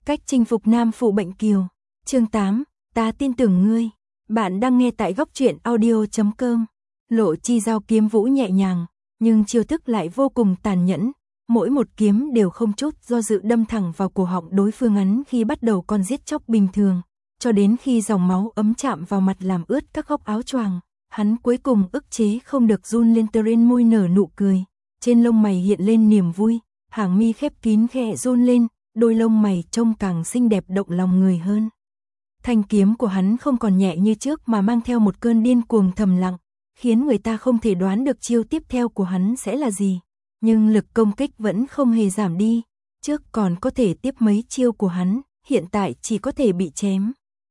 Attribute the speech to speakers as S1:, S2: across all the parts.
S1: Cách chinh phục nam phụ bệnh kiều. Chương 8, ta tin tưởng ngươi. Bạn đang nghe tại góc truyện audio.com. Lộ Chi Giao kiếm vũ nhẹ nhàng, nhưng chiêu thức lại vô cùng tàn nhẫn. Mỗi một kiếm đều không chút do dự đâm thẳng vào cổ họng đối phương ngắn khi bắt đầu con giết chóc bình thường, cho đến khi dòng máu ấm chạm vào mặt làm ướt các góc áo choàng. Hắn cuối cùng ức chế không được run lên, trên môi nở nụ cười, trên lông mày hiện lên niềm vui, hàng mi khép kín khẽ run lên, đôi lông mày trông càng xinh đẹp động lòng người hơn. Thanh kiếm của hắn không còn nhẹ như trước mà mang theo một cơn điên cuồng thầm lặng, khiến người ta không thể đoán được chiêu tiếp theo của hắn sẽ là gì. Nhưng lực công kích vẫn không hề giảm đi, trước còn có thể tiếp mấy chiêu của hắn, hiện tại chỉ có thể bị chém.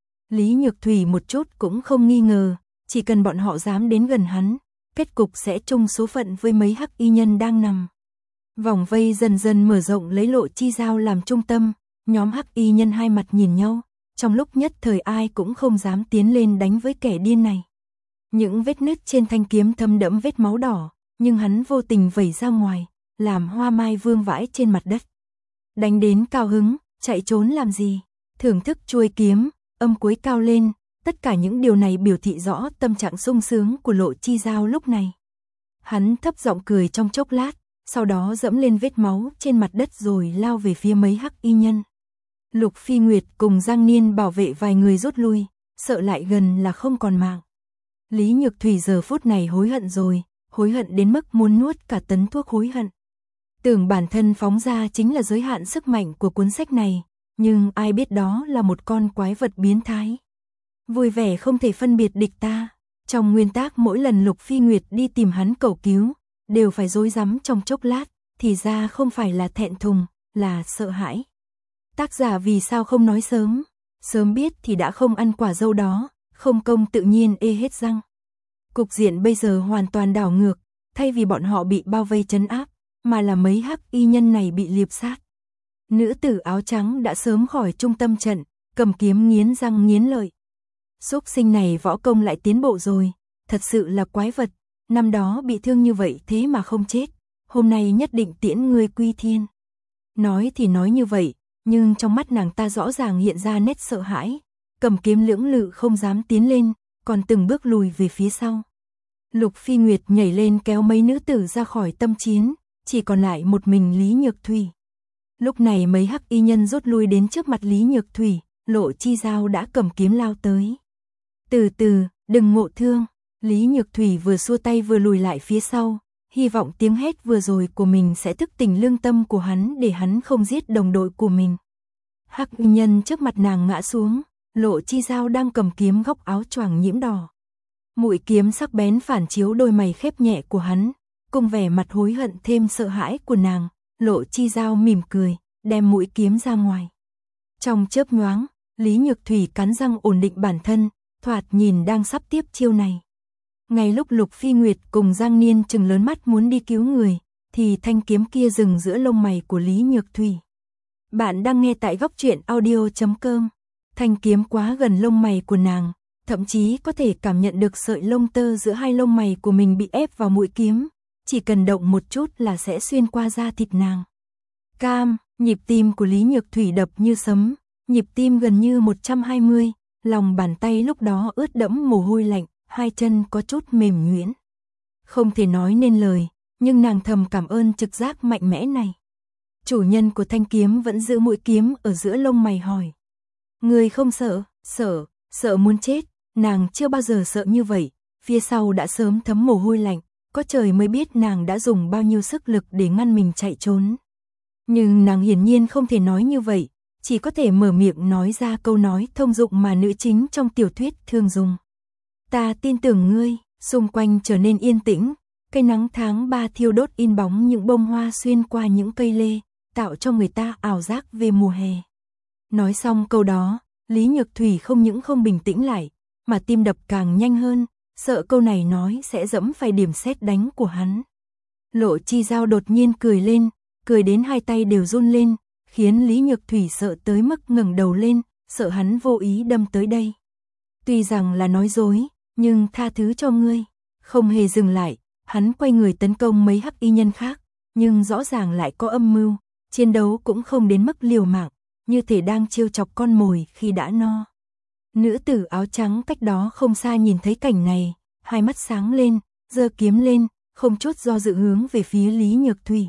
S1: Lý Nhược Thủy một chút cũng không nghi ngờ, chỉ cần bọn họ dám đến gần hắn, kết cục sẽ chung số phận với mấy hắc y nhân đang nằm. Vòng vây dần dần mở rộng lấy Lộ Chi Giao làm trung tâm, nhóm hắc y nhân hai mặt nhìn nhau, trong lúc nhất thời ai cũng không dám tiến lên đánh với kẻ điên này. Những vết nứt trên thanh kiếm thấm đẫm vết máu đỏ, nhưng hắn vô tình vẩy ra ngoài, làm hoa mai vương vãi trên mặt đất. Đánh đến cao hứng, chạy trốn làm gì? Thưởng thức chuôi kiếm, âm cuối cao lên, tất cả những điều này biểu thị rõ tâm trạng sung sướng của Lộ Chi Giao lúc này. Hắn thấp giọng cười trong chốc lát, sau đó dẫm lên vết máu trên mặt đất rồi lao về phía mấy hắc y nhân. Lục Phi Nguyệt cùng Giang Niên bảo vệ vài người rút lui, sợ lại gần là không còn mạng. Lý Nhược Thủy giờ phút này hối hận rồi, hối hận đến mức muốn nuốt cả tấn thuốc hối hận. Tưởng bản thân phóng ra chính là giới hạn sức mạnh của cuốn sách này, nhưng ai biết đó là một con quái vật biến thái. Vui vẻ không thể phân biệt địch ta. Trong nguyên tắc mỗi lần Lục Phi Nguyệt đi tìm hắn cầu cứu, đều phải rối rắm trong chốc lát, thì ra không phải là thẹn thùng, là sợ hãi. Tác giả vì sao không nói sớm, sớm biết thì đã không ăn quả dâu đó, không công tự nhiên ê hết răng. Cục diện bây giờ hoàn toàn đảo ngược, thay vì bọn họ bị bao vây trấn áp, mà là mấy hắc y nhân này bị liệp sát. Nữ tử áo trắng đã sớm khỏi trung tâm trận, cầm kiếm nghiến răng nghiến lợi. Súc sinh này võ công lại tiến bộ rồi, thật sự là quái vật, năm đó bị thương như vậy thế mà không chết, hôm nay nhất định tiễn ngươi quy thiên. Nói thì nói như vậy, nhưng trong mắt nàng ta rõ ràng hiện ra nét sợ hãi, cầm kiếm lưỡng lự không dám tiến lên, còn từng bước lùi về phía sau. Lục Phi Nguyệt nhảy lên kéo mấy nữ tử ra khỏi tâm chiến, chỉ còn lại một mình Lý Nhược Thủy. Lúc này mấy hắc y nhân rút lui đến trước mặt Lý Nhược Thủy, Lộ Chi Giao đã cầm kiếm lao tới. Từ từ, đừng ngộ thương. Lý Nhược Thủy vừa xua tay vừa lùi lại phía sau, hy vọng tiếng hét vừa rồi của mình sẽ thức tỉnh lương tâm của hắn để hắn không giết đồng đội của mình. Hắc y nhân trước mặt nàng ngã xuống, Lộ Chi Giao đang cầm kiếm góc áo choàng nhiễm đỏ. Mũi kiếm sắc bén phản chiếu đôi mày khép nhẹ của hắn, cùng vẻ mặt hối hận thêm sợ hãi của nàng, Lộ Chi Giao mỉm cười, đem mũi kiếm ra ngoài. Trong chớp nhoáng, Lý Nhược Thủy cắn răng ổn định bản thân, thoạt nhìn đang sắp tiếp chiêu này. Ngay lúc Lục Phi Nguyệt cùng Giang Niên trừng lớn mắt muốn đi cứu người, thì thanh kiếm kia dừng giữa lông mày của Lý Nhược Thủy. Bạn đang nghe tại góc truyện audio.com. Thanh kiếm quá gần lông mày của nàng, thậm chí có thể cảm nhận được sợi lông tơ giữa hai lông mày của mình bị ép vào mũi kiếm, chỉ cần động một chút là sẽ xuyên qua da thịt nàng. Cam, nhịp tim của Lý Nhược Thủy đập như sấm, nhịp tim gần như 120, lòng bàn tay lúc đó ướt đẫm mồ hôi lạnh, hai chân có chút mềm nhũn. Không thể nói nên lời, nhưng nàng thầm cảm ơn trực giác mạnh mẽ này. Chủ nhân của thanh kiếm vẫn giữ mũi kiếm ở giữa lông mày hỏi. Người không sợ? Sợ muốn chết, nàng chưa bao giờ sợ như vậy, phía sau đã sớm thấm mồ hôi lạnh, có trời mới biết nàng đã dùng bao nhiêu sức lực để ngăn mình chạy trốn. Nhưng nàng hiển nhiên không thể nói như vậy, chỉ có thể mở miệng nói ra câu nói thông dụng mà nữ chính trong tiểu thuyết thường dùng. Ta tin tưởng ngươi. Xung quanh trở nên yên tĩnh, cây nắng tháng 3 thiêu đốt in bóng những bông hoa xuyên qua những cây lê, tạo cho người ta ảo giác về mùa hè. Nói xong câu đó, Lý Nhược Thủy không những không bình tĩnh lại, mà tim đập càng nhanh hơn, sợ câu này nói sẽ dẫm phải điểm sét đánh của hắn. Lộ Chi Giao đột nhiên cười lên, cười đến hai tay đều run lên, khiến Lý Nhược Thủy sợ tới mức ngẩng đầu lên, sợ hắn vô ý đâm tới đây. Tuy rằng là nói dối, nhưng tha thứ cho ngươi. Không hề dừng lại, hắn quay người tấn công mấy hắc y nhân khác, nhưng rõ ràng lại có âm mưu, chiến đấu cũng không đến mức liều mạng, như thể đang trêu chọc con mồi khi đã no. Nữ tử áo trắng cách đó không xa nhìn thấy cảnh này, hai mắt sáng lên, giơ kiếm lên, không chút do dự hướng về phía Lý Nhược Thủy.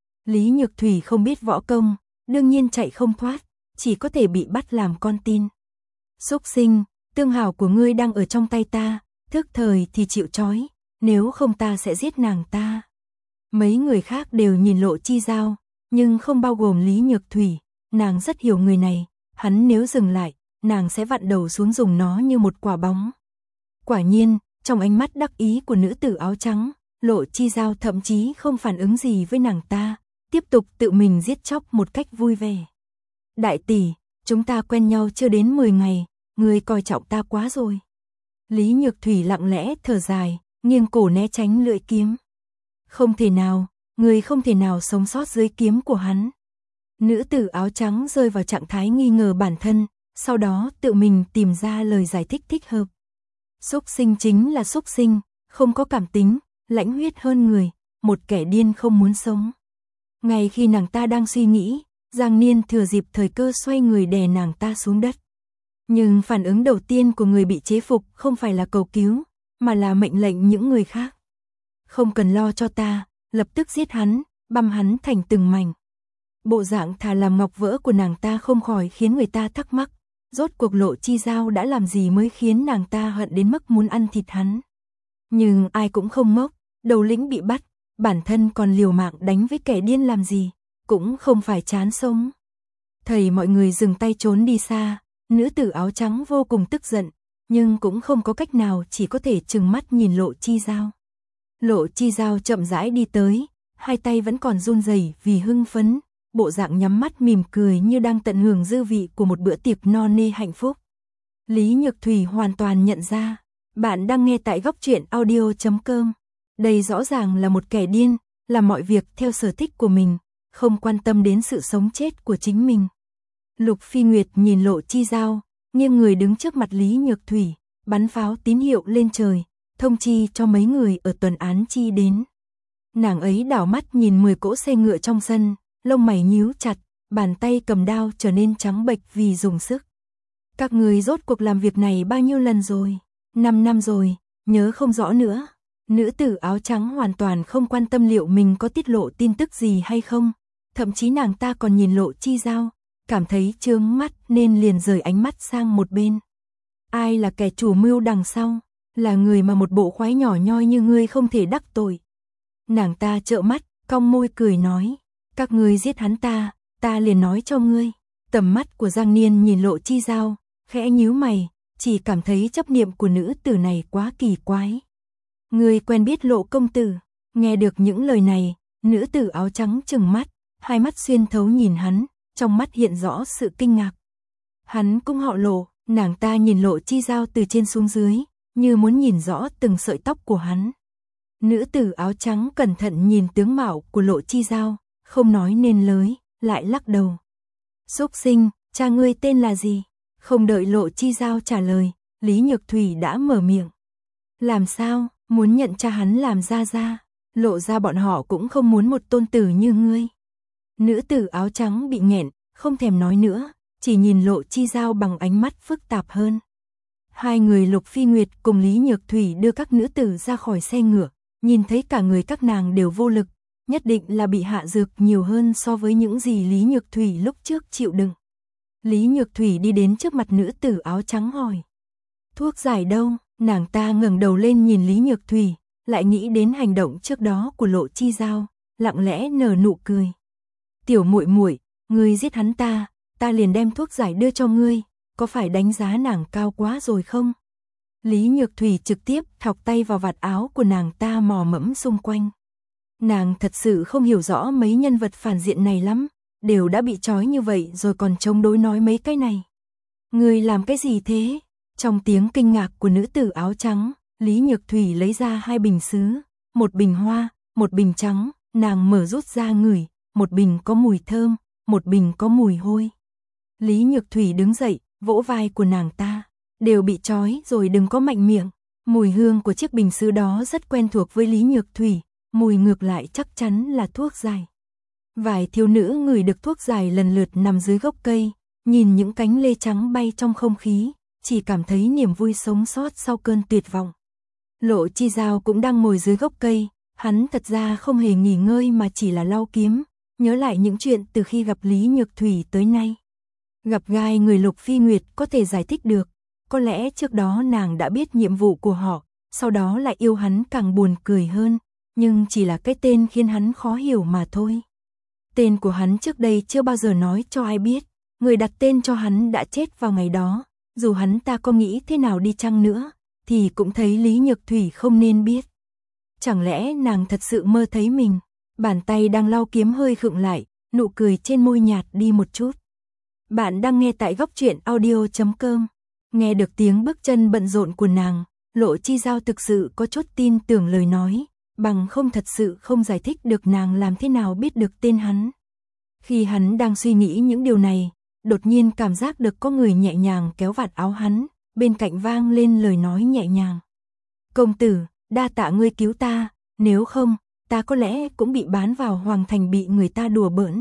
S1: Lý Nhược Thủy không biết võ công, đương nhiên chạy không thoát, chỉ có thể bị bắt làm con tin. Xúc sinh, tương hảo của ngươi đang ở trong tay ta, thức thời thì chịu trói, nếu không ta sẽ giết nàng ta. Mấy người khác đều nhìn Lộ Chi Giao, nhưng không bao gồm Lý Nhược Thủy, nàng rất hiểu người này, hắn nếu dừng lại, nàng sẽ vặn đầu xuống dùng nó như một quả bóng. Quả nhiên, trong ánh mắt đắc ý của nữ tử áo trắng, Lộ Chi Giao thậm chí không phản ứng gì với nàng ta, tiếp tục tự mình giết chóc một cách vui vẻ. Đại tỷ, chúng ta quen nhau chưa đến 10 ngày, ngươi coi trọng ta quá rồi. Lý Nhược Thủy lặng lẽ thở dài, nghiêng cổ né tránh lưỡi kiếm. Không thể nào, ngươi không thể nào sống sót dưới kiếm của hắn. Nữ tử áo trắng rơi vào trạng thái nghi ngờ bản thân, sau đó tự mình tìm ra lời giải thích thích hợp. Xúc sinh chính là xúc sinh, không có cảm tính, lãnh huyết hơn người, một kẻ điên không muốn sống. Ngay khi nàng ta đang suy nghĩ, Giang Niên thừa dịp thời cơ xoay người đè nàng ta xuống đất. Nhưng phản ứng đầu tiên của người bị chế phục không phải là cầu cứu, mà là mệnh lệnh những người khác. Không cần lo cho ta, lập tức giết hắn, băm hắn thành từng mảnh. Bộ dạng thà làm ngọc vỡ của nàng ta không khỏi khiến người ta thắc mắc, rốt cuộc Lộ Chi Giao đã làm gì mới khiến nàng ta hận đến mức muốn ăn thịt hắn. Nhưng ai cũng không ngốc, đầu lĩnh bị bắt, bản thân còn liều mạng đánh với kẻ điên làm gì, cũng không phải chán sống. Thầy mọi người dừng tay trốn đi xa, nữ tử áo trắng vô cùng tức giận, nhưng cũng không có cách nào, chỉ có thể trừng mắt nhìn Lộ Chi Giao. Lộ Chi Giao chậm rãi đi tới, hai tay vẫn còn run rẩy vì hưng phấn, bộ dạng nhắm mắt mỉm cười như đang tận hưởng dư vị của một bữa tiệc no nê hạnh phúc. Lý Nhược Thủy hoàn toàn nhận ra, bạn đang nghe tại góc truyện audio.com. Đây rõ ràng là một kẻ điên, làm mọi việc theo sở thích của mình, không quan tâm đến sự sống chết của chính mình. Lục Phi Nguyệt nhìn Lộ Chi Giao, nghiêng người đứng trước mặt Lý Nhược Thủy, bắn pháo tín hiệu lên trời, thông chi cho mấy người ở tuần án chi đến. Nàng ấy đảo mắt nhìn 10 cỗ xe ngựa trong sân, lông mày nhíu chặt, bàn tay cầm đao trở nên trắng bệch vì dùng sức. Các người rốt cuộc làm việc này bao nhiêu lần rồi? 5 năm rồi, nhớ không rõ nữa. Nữ tử áo trắng hoàn toàn không quan tâm liệu mình có tiết lộ tin tức gì hay không. Thậm chí nàng ta còn nhìn Lộ Chi Giao, cảm thấy chướng mắt nên liền rời ánh mắt sang một bên. Ai là kẻ chủ mưu đằng sau? Là người mà một bộ khoái nhỏ nhoi như ngươi không thể đắc tội. Nàng ta trợn mắt, cong môi cười nói, các ngươi giết hắn ta liền nói cho ngươi. Tầm mắt của Giang Niên nhìn Lộ Chi Giao, khẽ nhíu mày, chỉ cảm thấy chấp niệm của nữ tử này quá kỳ quái. Ngươi quen biết Lộ công tử? Nghe được những lời này, nữ tử áo trắng trừng mắt, hai mắt xuyên thấu nhìn hắn, trong mắt hiện rõ sự kinh ngạc. Hắn cũng họ Lộ, nàng ta nhìn Lộ Chi Giao từ trên xuống dưới, như muốn nhìn rõ từng sợi tóc của hắn. Nữ tử áo trắng cẩn thận nhìn tướng mạo của Lộ Chi Giao, không nói nên lời, lại lắc đầu. Xúc sinh, cha ngươi tên là gì? Không đợi Lộ Chi Giao trả lời, Lý Nhược Thủy đã mở miệng. Làm sao, muốn nhận cha hắn làm gia gia? Lộ ra bọn họ cũng không muốn một tôn tử như ngươi. Nữ tử áo trắng bị nghẹn, không thèm nói nữa, chỉ nhìn Lộ Chi Giao bằng ánh mắt phức tạp hơn. Hai người Lục Phi Nguyệt cùng Lý Nhược Thủy đưa các nữ tử ra khỏi xe ngựa, nhìn thấy cả người các nàng đều vô lực, nhất định là bị hạ dược nhiều hơn so với những gì Lý Nhược Thủy lúc trước chịu đựng. Lý Nhược Thủy đi đến trước mặt nữ tử áo trắng hỏi. Thuốc giải đâu? Nàng ta ngẩng đầu lên nhìn Lý Nhược Thủy, lại nghĩ đến hành động trước đó của Lộ Chi Giao, lặng lẽ nở nụ cười. Tiểu muội muội, ngươi giết hắn ta liền đem thuốc giải đưa cho ngươi, có phải đánh giá nàng cao quá rồi không? Lý Nhược Thủy trực tiếp thọc tay vào vạt áo của nàng ta mò mẫm xung quanh. Nàng thật sự không hiểu rõ mấy nhân vật phản diện này lắm, đều đã bị trói như vậy rồi còn chống đối nói mấy cái này. Ngươi làm cái gì thế? Trong tiếng kinh ngạc của nữ tử áo trắng, Lý Nhược Thủy lấy ra 2 bình sứ, một bình hoa, một bình trắng, nàng mở rút ra ngửi, một bình có mùi thơm, một bình có mùi hôi. Lý Nhược Thủy đứng dậy, vỗ vai của nàng ta, đều bị trói rồi đừng có mạnh miệng. Mùi hương của chiếc bình sứ đó rất quen thuộc với Lý Nhược Thủy, mùi ngược lại chắc chắn là thuốc giải. Vài thiếu nữ ngửi được thuốc giải lần lượt nằm dưới gốc cây, nhìn những cánh lê trắng bay trong không khí, chỉ cảm thấy niềm vui sống sót sau cơn tuyệt vọng. Lộ Chi Giao cũng đang ngồi dưới gốc cây, hắn thật ra không hề nghỉ ngơi mà chỉ là lau kiếm, nhớ lại những chuyện từ khi gặp Lý Nhược Thủy tới nay. Gặp gai người Lục Phi Nguyệt có thể giải thích được, có lẽ trước đó nàng đã biết nhiệm vụ của họ, sau đó lại yêu hắn càng buồn cười hơn, nhưng chỉ là cái tên khiến hắn khó hiểu mà thôi. Tên của hắn trước đây chưa bao giờ nói cho ai biết, người đặt tên cho hắn đã chết vào ngày đó, dù hắn ta có nghĩ thế nào đi chăng nữa, thì cũng thấy Lý Nhược Thủy không nên biết. Chẳng lẽ nàng thật sự mơ thấy mình? Bàn tay đang lau kiếm hơi khựng lại, nụ cười trên môi nhạt đi một chút. Bạn đang nghe tại góc truyện audio.com. Nghe được tiếng bước chân bận rộn của nàng, Lộ Chi Giao thực sự có chút tin tưởng lời nói, bằng không thật sự không giải thích được nàng làm thế nào biết được tên hắn. Khi hắn đang suy nghĩ những điều này, đột nhiên cảm giác được có người nhẹ nhàng kéo vạt áo hắn, bên cạnh vang lên lời nói nhẹ nhàng. Công tử, đa tạ ngươi cứu ta, nếu không, ta có lẽ cũng bị bán vào hoàng thành bị người ta đùa bỡn.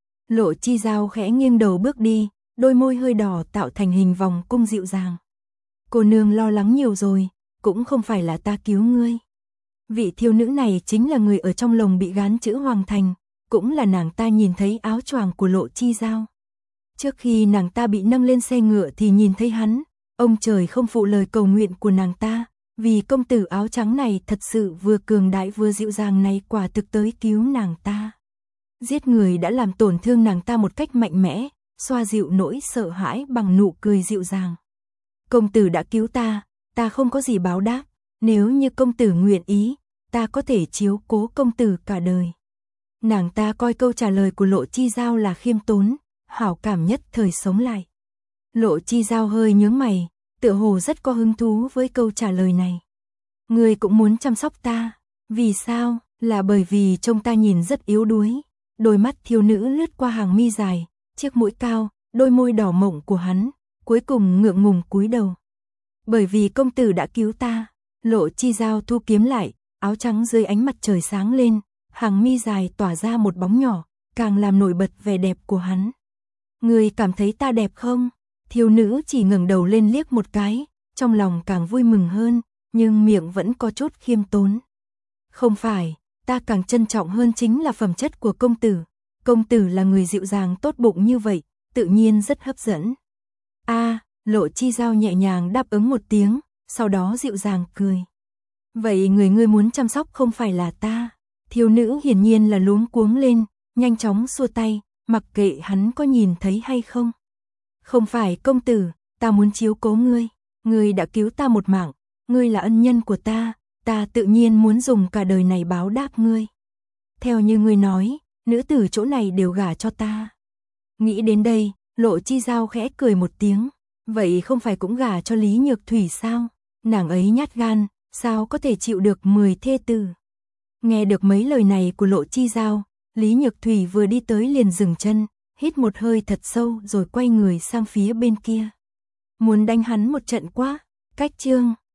S1: Lộ Chi Giao khẽ nghiêng đầu bước đi, đôi môi hơi đỏ tạo thành hình vòng cung dịu dàng. Cô nương lo lắng nhiều rồi, cũng không phải là ta cứu ngươi. Vị thiếu nữ này chính là người ở trong lồng bị gán chữ hoàng thành, cũng là nàng ta nhìn thấy áo choàng của Lộ Chi Giao. Trước khi nàng ta bị nâng lên xe ngựa thì nhìn thấy hắn, ông trời không phụ lời cầu nguyện của nàng ta, vì công tử áo trắng này thật sự vừa cường đại vừa dịu dàng này quả thực tới cứu nàng ta. Giết người đã làm tổn thương nàng ta một cách mạnh mẽ, xoa dịu nỗi sợ hãi bằng nụ cười dịu dàng. Công tử đã cứu ta không có gì báo đáp, nếu như công tử nguyện ý, ta có thể chiếu cố công tử cả đời. Nàng ta coi câu trả lời của Lộ Chi Giao là khiêm tốn, hảo cảm nhất thời sống lại. Lộ Chi Giao hơi nhướng mày, tựa hồ rất có hứng thú với câu trả lời này. Ngươi cũng muốn chăm sóc ta, vì sao? Là bởi vì trông ta nhìn rất yếu đuối. Đôi mắt thiếu nữ lướt qua hàng mi dài, chiếc mũi cao, đôi môi đỏ mọng của hắn, cuối cùng ngượng ngùng cúi đầu. Bởi vì công tử đã cứu ta. Lộ Chi Giao thu kiếm lại, áo trắng dưới ánh mặt trời sáng lên, hàng mi dài tỏa ra một bóng nhỏ, càng làm nổi bật vẻ đẹp của hắn. Ngươi cảm thấy ta đẹp không? Thiếu nữ chỉ ngẩng đầu lên liếc một cái, trong lòng càng vui mừng hơn, nhưng miệng vẫn có chút khiêm tốn. Không phải, ta càng trân trọng hơn chính là phẩm chất của công tử. Công tử là người dịu dàng tốt bụng như vậy, tự nhiên rất hấp dẫn. Lộ Chi Giao nhẹ nhàng đáp ứng một tiếng, sau đó dịu dàng cười. Vậy người ngươi muốn chăm sóc không phải là ta. Thiếu nữ hiển nhiên là luống cuống lên, nhanh chóng xua tay, mặc kệ hắn có nhìn thấy hay không. Không phải công tử, ta muốn chiếu cố ngươi. Ngươi đã cứu ta một mạng, ngươi là ân nhân của ta tự nhiên muốn dùng cả đời này báo đáp ngươi. Theo như ngươi nói, nữ tử chỗ này đều gả cho ta. Nghĩ đến đây, Lộ Chi Giao khẽ cười một tiếng. Vậy không phải cũng gả cho Lý Nhược Thủy sao? Nàng ấy nhát gan, sao có thể chịu được 10 thê tử? Nghe được mấy lời này của Lộ Chi Giao, Lý Nhược Thủy vừa đi tới liền dừng chân, hít một hơi thật sâu rồi quay người sang phía bên kia. Muốn đánh hắn một trận quá. Cách chương